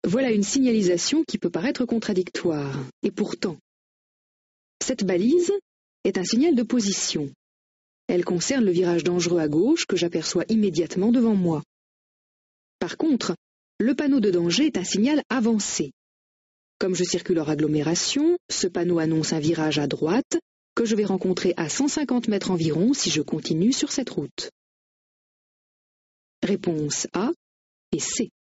Voilà une signalisation qui peut paraître contradictoire. Et pourtant, cette balise est un signal de position. Elle concerne le virage dangereux à gauche que j'aperçois immédiatement devant moi. Par contre, le panneau de danger est un signal avancé. Comme je circule hors agglomération, ce panneau annonce un virage à droite que je vais rencontrer à 150 mètres environ si je continue sur cette route. Réponse A et C.